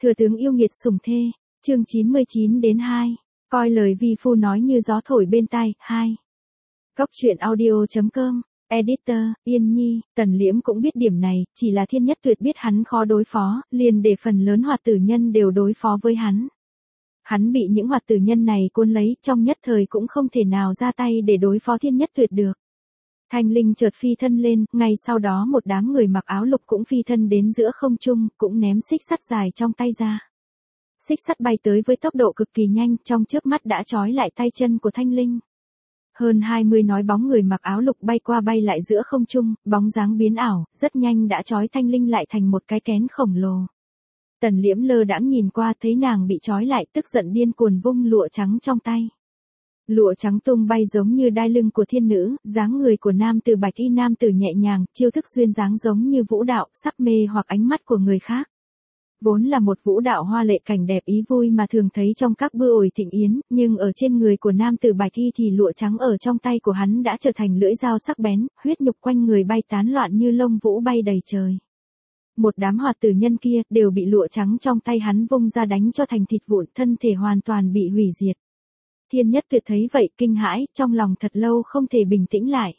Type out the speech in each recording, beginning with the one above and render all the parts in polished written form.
Thừa tướng yêu nghiệt sủng thê, chương 99-2, coi lời vi phu nói như gió thổi bên tai, 2. Cốc truyện audio.com, Editor, Yên Nhi, Tần Liễm cũng biết điểm này, chỉ là Thiên Nhất Tuyệt biết hắn khó đối phó, liền để phần lớn hoạt tử nhân đều đối phó với hắn. Hắn bị những hoạt tử nhân này cuốn lấy, trong nhất thời cũng không thể nào ra tay để đối phó Thiên Nhất Tuyệt được. Thanh linh chợt phi thân lên, ngay sau đó một đám người mặc áo lục cũng phi thân đến giữa không trung, cũng ném xích sắt dài trong tay ra. Xích sắt bay tới với tốc độ cực kỳ nhanh, trong chớp mắt đã trói lại tay chân của Thanh linh. Hơn 20 nói bóng người mặc áo lục bay qua bay lại giữa không trung, bóng dáng biến ảo, rất nhanh đã trói Thanh linh lại thành một cái kén khổng lồ. Tần Liễm lơ đãng nhìn qua thấy nàng bị trói lại, tức giận điên cuồng vung lụa trắng trong tay. Lụa trắng tung bay giống như đai lưng của thiên nữ, dáng người của nam tử bạch y nam tử nhẹ nhàng, chiêu thức duyên dáng giống như vũ đạo, sắc mê hoặc ánh mắt của người khác. Vốn là một vũ đạo hoa lệ cảnh đẹp ý vui mà thường thấy trong các bữa ổi thịnh yến, nhưng ở trên người của nam tử bạch y thì lụa trắng ở trong tay của hắn đã trở thành lưỡi dao sắc bén, huyết nhục quanh người bay tán loạn như lông vũ bay đầy trời. Một đám hoạt tử nhân kia đều bị lụa trắng trong tay hắn vung ra đánh cho thành thịt vụn, thân thể hoàn toàn bị hủy diệt. Thiên Nhất Tuyệt thấy vậy kinh hãi, trong lòng thật lâu không thể bình tĩnh lại.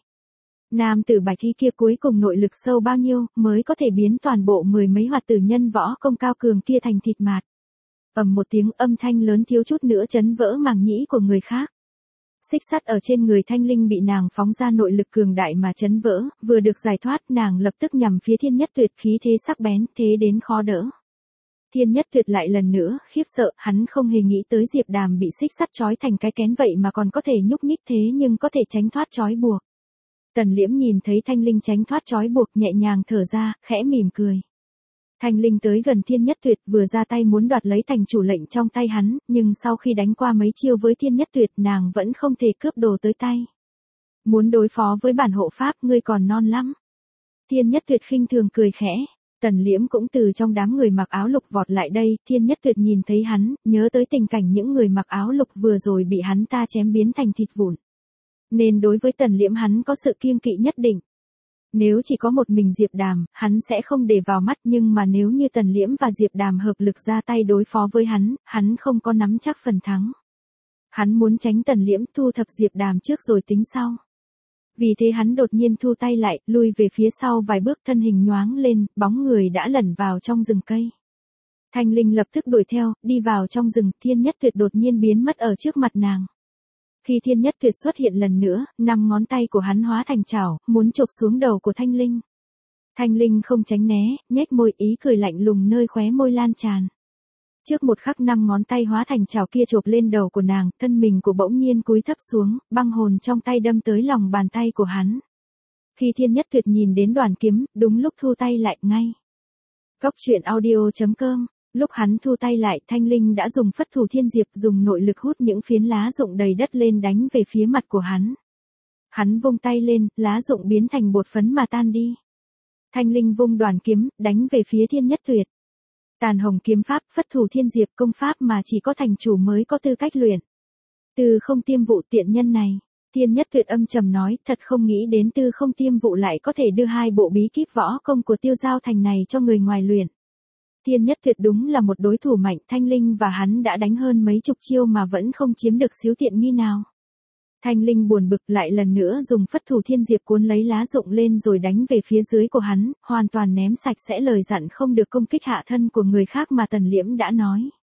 Nam tử bạch y kia cuối cùng nội lực sâu bao nhiêu mới có thể biến toàn bộ mười mấy hoạt tử nhân võ công cao cường kia thành thịt mạt. Ầm một tiếng âm thanh lớn thiếu chút nữa chấn vỡ màng nhĩ của người khác. Xích sắt ở trên người Thanh linh bị nàng phóng ra nội lực cường đại mà chấn vỡ, vừa được giải thoát nàng lập tức nhằm phía Thiên Nhất Tuyệt, khí thế sắc bén, thế đến khó đỡ. Thiên Nhất Tuyệt lại lần nữa khiếp sợ, hắn không hề nghĩ tới Diệp Đàm bị xích sắt trói thành cái kén vậy mà còn có thể nhúc nhích thế nhưng có thể tránh thoát trói buộc. Tần Liễm nhìn thấy Thanh linh tránh thoát trói buộc nhẹ nhàng thở ra, khẽ mỉm cười. Thanh linh tới gần Thiên Nhất Tuyệt vừa ra tay muốn đoạt lấy thành chủ lệnh trong tay hắn, nhưng sau khi đánh qua mấy chiêu với Thiên Nhất Tuyệt nàng vẫn không thể cướp đồ tới tay. Muốn đối phó với bản hộ pháp ngươi còn non lắm. Thiên Nhất Tuyệt khinh thường cười khẽ. Tần Liễm cũng từ trong đám người mặc áo lục vọt lại đây, Thiên Nhất Tuyệt nhìn thấy hắn, nhớ tới tình cảnh những người mặc áo lục vừa rồi bị hắn ta chém biến thành thịt vụn. Nên đối với Tần Liễm hắn có sự kiêng kỵ nhất định. Nếu chỉ có một mình Diệp Đàm, hắn sẽ không để vào mắt, nhưng mà nếu như Tần Liễm và Diệp Đàm hợp lực ra tay đối phó với hắn không có nắm chắc phần thắng. Hắn muốn tránh Tần Liễm thu thập Diệp Đàm trước rồi tính sau. Vì thế hắn đột nhiên thu tay lại, lui về phía sau vài bước, thân hình nhoáng lên, bóng người đã lẩn vào trong rừng cây. Thanh linh lập tức đuổi theo, đi vào trong rừng, Thiên Nhất Tuyệt đột nhiên biến mất ở trước mặt nàng. Khi Thiên Nhất Tuyệt xuất hiện lần nữa, 5 ngón tay của hắn hóa thành chảo, muốn chộp xuống đầu của Thanh linh. Thanh linh không tránh né, nhếch môi, ý cười lạnh lùng nơi khóe môi lan tràn. Trước một khắc 5 ngón tay hóa thành chảo kia chộp lên đầu của nàng, thân mình của bỗng nhiên cúi thấp xuống, băng hồn trong tay đâm tới lòng bàn tay của hắn. Khi Thiên Nhất Tuyệt nhìn đến đoàn kiếm, đúng lúc thu tay lại ngay. Cốc truyện audio.com, lúc hắn thu tay lại, Thanh linh đã dùng phất thủ thiên diệp, dùng nội lực hút những phiến lá rụng đầy đất lên đánh về phía mặt của hắn. Hắn vung tay lên, lá rụng biến thành bột phấn mà tan đi. Thanh linh vung đoàn kiếm, đánh về phía Thiên Nhất Tuyệt. Tàn hồng kiếm pháp, phất thủ thiên diệp, công pháp mà chỉ có thành chủ mới có tư cách luyện. Tư không tiêm vụ tiện nhân này. Thiên Nhất Tuyệt âm trầm nói, thật không nghĩ đến Tư không tiêm vụ lại có thể đưa 2 bộ bí kíp võ công của Tiêu Giao Thành này cho người ngoài luyện. Thiên Nhất Tuyệt đúng là một đối thủ mạnh, Thanh linh và hắn đã đánh hơn mấy chục chiêu mà vẫn không chiếm được xíu tiện nghi nào. Thanh linh buồn bực lại lần nữa dùng phất thủ thiên diệp cuốn lấy lá rụng lên rồi đánh về phía dưới của hắn, hoàn toàn ném sạch sẽ lời dặn không được công kích hạ thân của người khác mà Tần Liễm đã nói.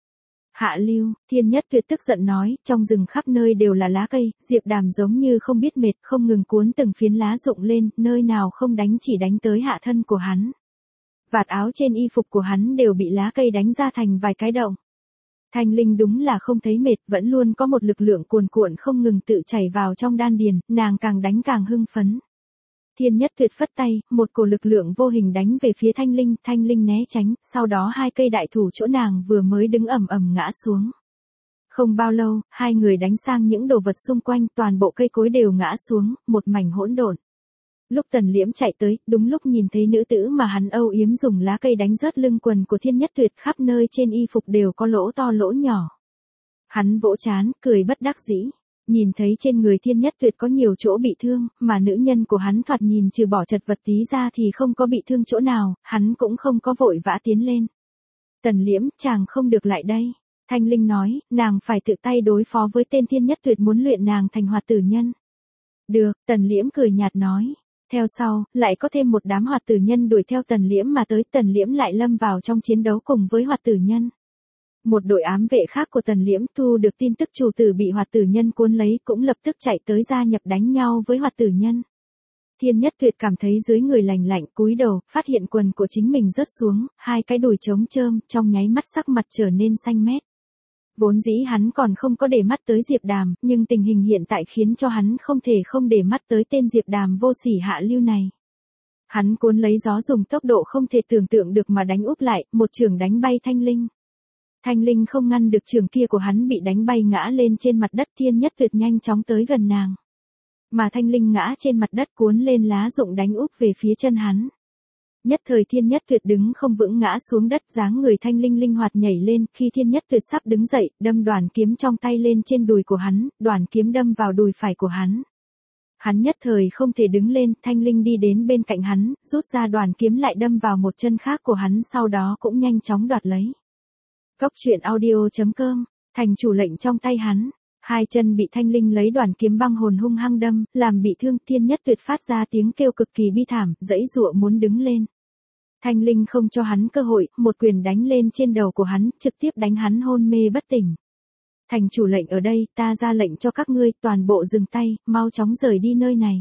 Hạ lưu, Thiên Nhất Tuyệt tức giận nói, trong rừng khắp nơi đều là lá cây, Diệp Đàm giống như không biết mệt, không ngừng cuốn từng phiến lá rụng lên, nơi nào không đánh chỉ đánh tới hạ thân của hắn. Vạt áo trên y phục của hắn đều bị lá cây đánh ra thành vài cái động. Thanh linh đúng là không thấy mệt, vẫn luôn có một lực lượng cuồn cuộn không ngừng tự chảy vào trong đan điền, nàng càng đánh càng hưng phấn. Thiên Nhất Tuyệt phất tay, một cổ lực lượng vô hình đánh về phía Thanh linh né tránh, sau đó 2 cây đại thủ chỗ nàng vừa mới đứng ầm ầm ngã xuống. Không bao lâu, 2 người đánh sang những đồ vật xung quanh, toàn bộ cây cối đều ngã xuống, một mảnh hỗn độn. Lúc Tần Liễm chạy tới, đúng lúc nhìn thấy nữ tử mà hắn âu yếm dùng lá cây đánh rớt lưng quần của Thiên Nhất Tuyệt, khắp nơi trên y phục đều có lỗ to lỗ nhỏ. Hắn vỗ trán, cười bất đắc dĩ. Nhìn thấy trên người Thiên Nhất Tuyệt có nhiều chỗ bị thương, mà nữ nhân của hắn thoạt nhìn trừ bỏ chật vật tí ra thì không có bị thương chỗ nào, hắn cũng không có vội vã tiến lên. Tần Liễm, chàng không được lại đây. Thanh Linh nói, nàng phải tự tay đối phó với tên Thiên Nhất Tuyệt muốn luyện nàng thành hoạt tử nhân. Được, Tần Liễm cười nhạt nói. Theo sau, lại có thêm một đám hoạt tử nhân đuổi theo Tần Liễm mà tới, Tần Liễm lại lâm vào trong chiến đấu cùng với hoạt tử nhân. Một đội ám vệ khác của Tần Liễm thu được tin tức chủ tử bị hoạt tử nhân cuốn lấy cũng lập tức chạy tới gia nhập đánh nhau với hoạt tử nhân. Thiên Nhất Tuyệt cảm thấy dưới người lành lạnh, cúi đầu, phát hiện quần của chính mình rớt xuống, hai cái đùi trống trơm, trong nháy mắt sắc mặt trở nên xanh mét. Vốn dĩ hắn còn không có để mắt tới Diệp Đàm, nhưng tình hình hiện tại khiến cho hắn không thể không để mắt tới tên Diệp Đàm vô sỉ hạ lưu này. Hắn cuốn lấy gió dùng tốc độ không thể tưởng tượng được mà đánh úp lại, một chưởng đánh bay Thanh Linh. Thanh Linh không ngăn được chưởng kia của hắn, bị đánh bay ngã lên trên mặt đất. Thiên Nhất Tuyệt nhanh chóng tới gần nàng. Mà Thanh Linh ngã trên mặt đất cuốn lên lá rụng đánh úp về phía chân hắn. Nhất thời Thiên Nhất Tuyệt đứng không vững ngã xuống đất, dáng người Thanh Linh linh hoạt nhảy lên, khi Thiên Nhất Tuyệt sắp đứng dậy, đâm đoàn kiếm trong tay lên trên đùi của hắn, đoàn kiếm đâm vào đùi phải của hắn. Hắn nhất thời không thể đứng lên, Thanh Linh đi đến bên cạnh hắn, rút ra đoàn kiếm lại đâm vào một chân khác của hắn, sau đó cũng nhanh chóng đoạt lấy. Cốc truyện audio.com, thành chủ lệnh trong tay hắn. Hai chân bị Thanh Linh lấy đoàn kiếm băng hồn hung hăng đâm, làm bị thương. Thiên Nhất Tuyệt phát ra tiếng kêu cực kỳ bi thảm, giãy giụa muốn đứng lên. Thanh Linh không cho hắn cơ hội, một quyền đánh lên trên đầu của hắn, trực tiếp đánh hắn hôn mê bất tỉnh. Thành chủ lệnh ở đây, ta ra lệnh cho các ngươi, toàn bộ dừng tay, mau chóng rời đi nơi này.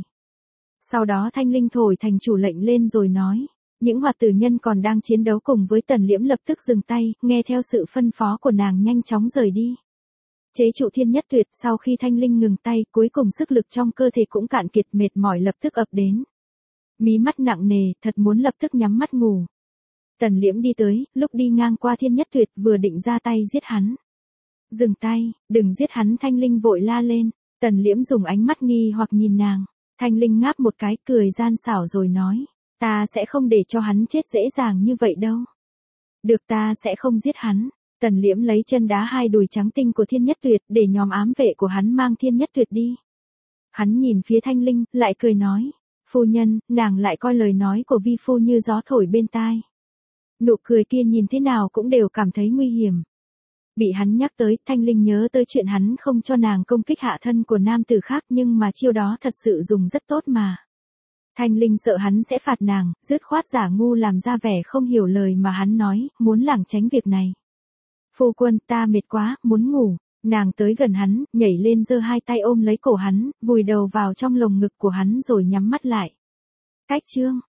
Sau đó Thanh Linh thổi thành chủ lệnh lên rồi nói. Những hoạt tử nhân còn đang chiến đấu cùng với Tần Liễm lập tức dừng tay, nghe theo sự phân phó của nàng nhanh chóng rời đi. Chế trụ Thiên Nhất Tuyệt, sau khi Thanh Linh ngừng tay, cuối cùng sức lực trong cơ thể cũng cạn kiệt, mệt mỏi lập tức ập đến. Mí mắt nặng nề, thật muốn lập tức nhắm mắt ngủ. Tần Liễm đi tới, lúc đi ngang qua Thiên Nhất Tuyệt vừa định ra tay giết hắn. Dừng tay, đừng giết hắn, Thanh Linh vội la lên. Tần Liễm dùng ánh mắt nghi hoặc nhìn nàng. Thanh Linh ngáp một cái, cười gian xảo rồi nói. Ta sẽ không để cho hắn chết dễ dàng như vậy đâu. Được, ta sẽ không giết hắn. Tần Liễm lấy chân đá hai đùi trắng tinh của Thiên Nhất Tuyệt, để nhóm ám vệ của hắn mang Thiên Nhất Tuyệt đi. Hắn nhìn phía Thanh Linh, lại cười nói. Phu nhân, nàng lại coi lời nói của vi phu như gió thổi bên tai. Nụ cười kia nhìn thế nào cũng đều cảm thấy nguy hiểm. Bị hắn nhắc tới, Thanh Linh nhớ tới chuyện hắn không cho nàng công kích hạ thân của nam tử khác, nhưng mà chiêu đó thật sự dùng rất tốt mà. Thanh Linh sợ hắn sẽ phạt nàng, dứt khoát giả ngu làm ra vẻ không hiểu lời mà hắn nói, muốn lảng tránh việc này. Phu quân, ta mệt quá, muốn ngủ. Nàng tới gần hắn, nhảy lên giơ hai tay ôm lấy cổ hắn, vùi đầu vào trong lồng ngực của hắn rồi nhắm mắt lại. Cách chương